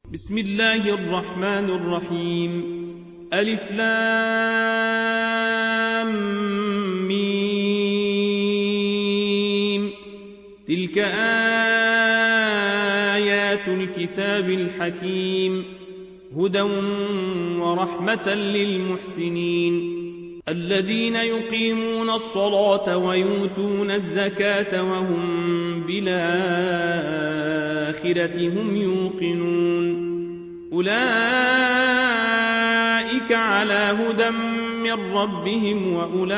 بسم الله الرحمن الرحيم. ألف لام ميم. تلك آيات الكتاب الحكيم، هدى ورحمة للمحسنين الذين يقيمون الصلاة ويؤتون الزكاة وهم بالآخرة هم يوقنون. أولئك على هدى من ربهم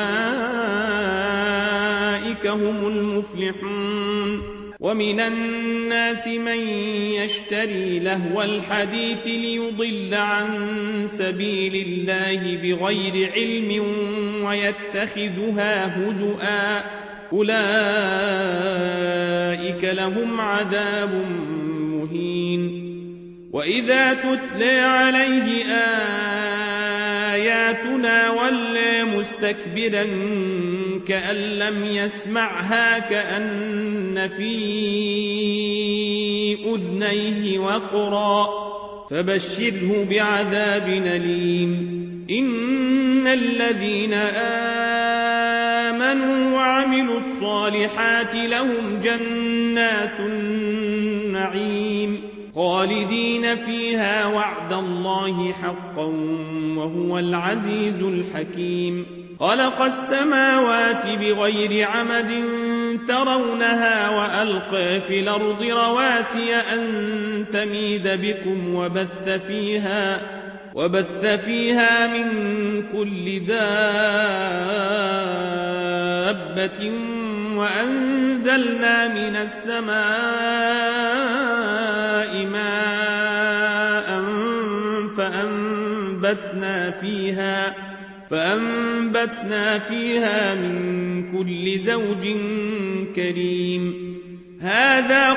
وأولئك هم المفلحون. ومن الناس من يشتري لهو الحديث ليضل عن سبيل الله بغير علم ويتخذها هزؤا، أولئك لهم عذاب مهين. وإذا تتلى عليه آياتنا ولى مستكبرا كأن لم يسمعها كأن في أذنيه وقرا، فبشره بعذاب أليم. إن الذين آمنوا وعملوا الصالحات لهم جنات النعيم خالدين فيها وعد الله حقا وهو العزيز الحكيم. خلق السماوات بغير عمد ترونها وألقى في الأرض رواسي أن تميد بكم وبث فيها من كل دابة وأنزلنا من السماء ماء فأنبتنا فيها من كل زوج كريم. هذا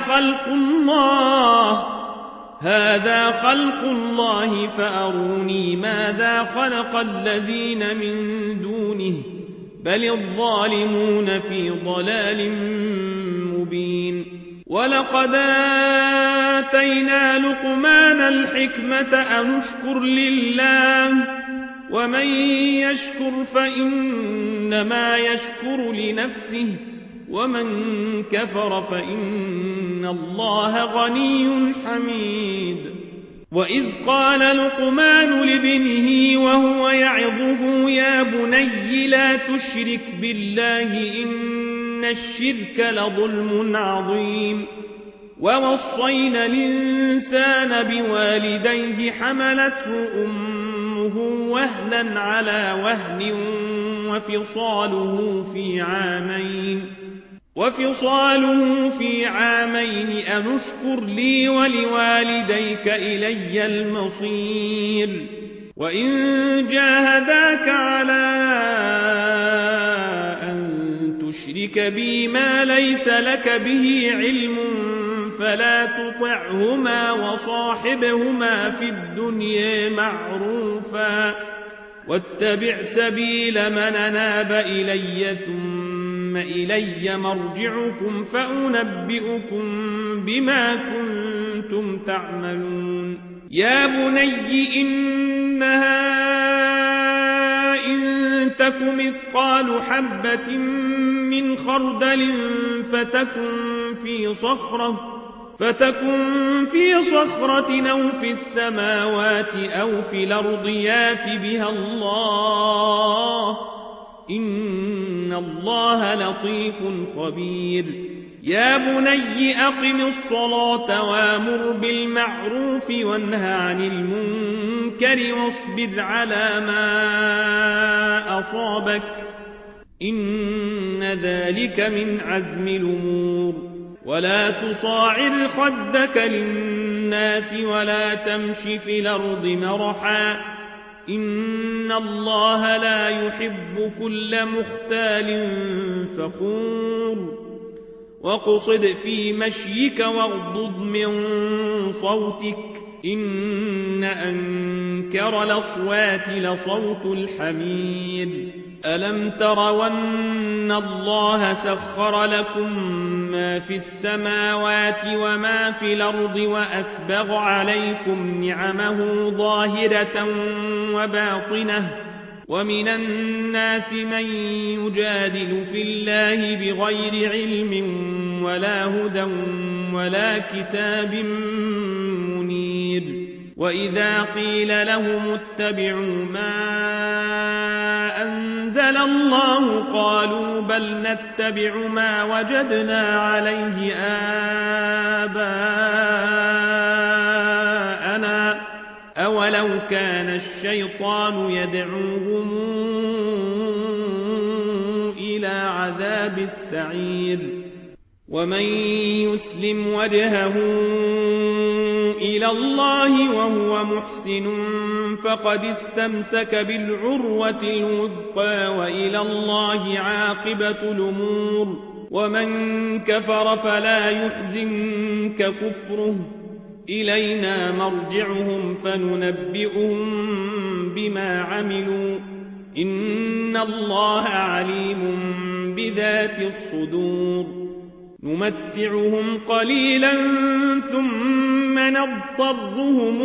خلق الله فأروني ماذا خلق الذين من دونه بل الظالمون في ضلال مبين. ولقد آتينا لقمان الحكمة أن اشكر لله ومن يشكر فإنما يشكر لنفسه ومن كفر فإن الله غني حميد. وإذ قال لقمان لابنه وهو يعظه يا بني لا تشرك بالله إن الشرك لظلم عظيم. ووصينا الإنسان بوالديه حملته أمه وهنا على وهن وفصاله في عامين أن اشكر لي ولوالديك إلي المصير. وإن جاهداك على أن تشرك بي ما ليس لك به علم فلا تطعهما وصاحبهما في الدنيا معروفا واتبع سبيل من أناب إلي ثم إلي مرجعكم فأنبئكم بما كنتم تعملون. يا بني إنها إن تك مثقال حبة من خردل فتكن في صخرة أو في السماوات أو في الأرض يات بها الله إن الله لطيف خبير. يا بني أقم الصلاة وامر بالمعروف وانه عن المنكر واصبر على ما أصابك إن ذلك من عزم الأمور. ولا تصاعر خدك للناس ولا تمش في الأرض مرحا إن الله لا يحب كل مختال فخور. واقصد في مشيك واغضض من صوتك إن أنكر الأصوات لصوت الحمير. ألم تروا أن الله سخر لكم ما في السماوات وما في الأرض وأسبغ عليكم نعمه ظاهرة وباطنة ومن الناس من يجادل في الله بغير علم ولا هدى ولا كتاب منير وإذا قيل لهم اتبعوا ما أنزل الله قالوا بل نتبع ما وجدنا عليه آباءنا أولو كان الشيطان يدعوهم إلى عذاب السعير ومن يسلم وجهه إلى الله وهو محسن فقد استمسك بالعروة الوثقى وإلى الله عاقبة الأمور ومن كفر فلا يحزنك كفره إلينا مرجعهم فننبئهم بما عملوا إن الله عليم بذات الصدور نمتعهم قليلا ثم نضطرهم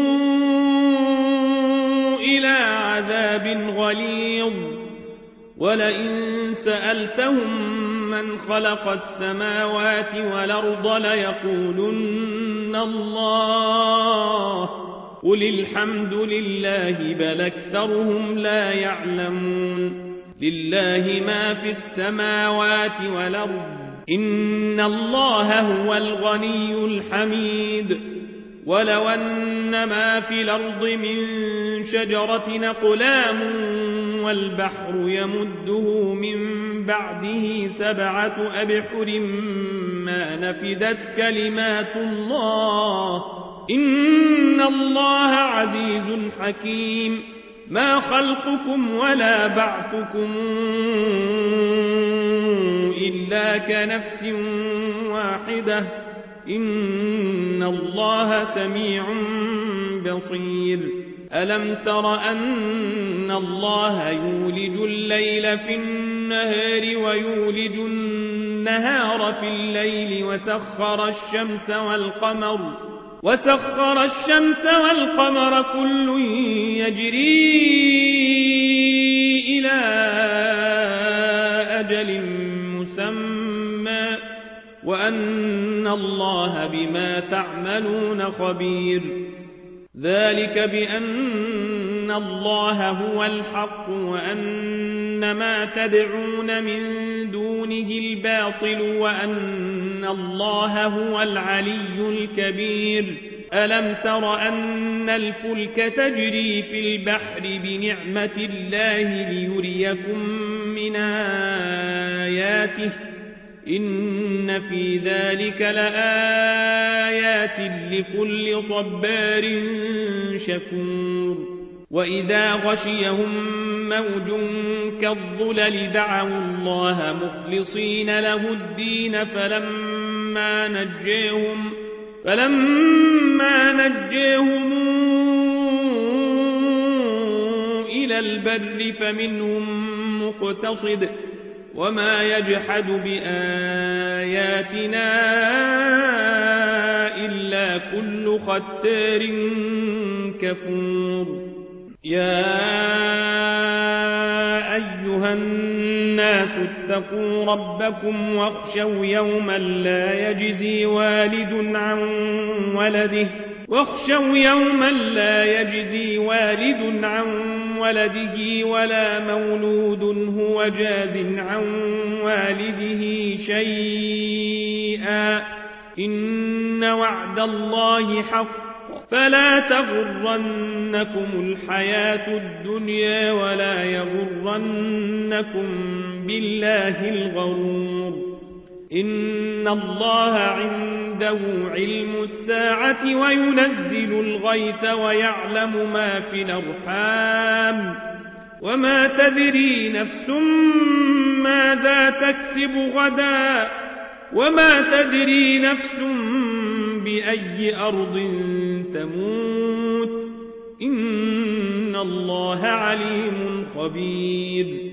إلى عذاب غليظ ولئن سألتهم من خلق السماوات والأرض ليقولن الله قل الحمد لله بل أكثرهم لا يعلمون لله ما في السماوات والأرض إن الله هو الغني الحميد ولو أن ما في الأرض من شجرة أقلام والبحر يمده من بعده 7 أبحر ما نفدت كلمات الله إن الله عزيز حكيم ما خلقكم ولا بعثكم إلا كنفس واحدة إن الله سميع بصير ألم تر أن الله يولج الليل في النهار ويولج النهار في الليل وسخر الشمس والقمر كل يجري إلى أجل مسمى وأن الله بما تعملون خبير ذلك بأن الله هو الحق وأن ما تدعون من دونه الباطل وأن الله هو العلي الكبير ألم تر أن الفلك تجري في البحر بنعمة الله ليريكم من آياته إن في ذلك لآيات لكل صبار شكور وإذا غشيهم موج كالظلل دعوا الله مخلصين له الدين فلما نجيهم إلى البر فمنهم مقتصد وما يجحد بآياتنا إلا كل ختار كفور يا أيها الناس اتقوا ربكم واخشوا يوما لا يجزي والد عن ولده ولا مولود هو جاز عن والده شيئا إن وعد الله حق فلا تغرنكم الحياة الدنيا ولا يغرنكم بالله الغرور إن الله عنده علم الساعة وينزل الغيث ويعلم ما في الأرحام وما تدري نفس ماذا تكسب غدا وما تدري نفس بأي أرض تموت إن الله عليم خبير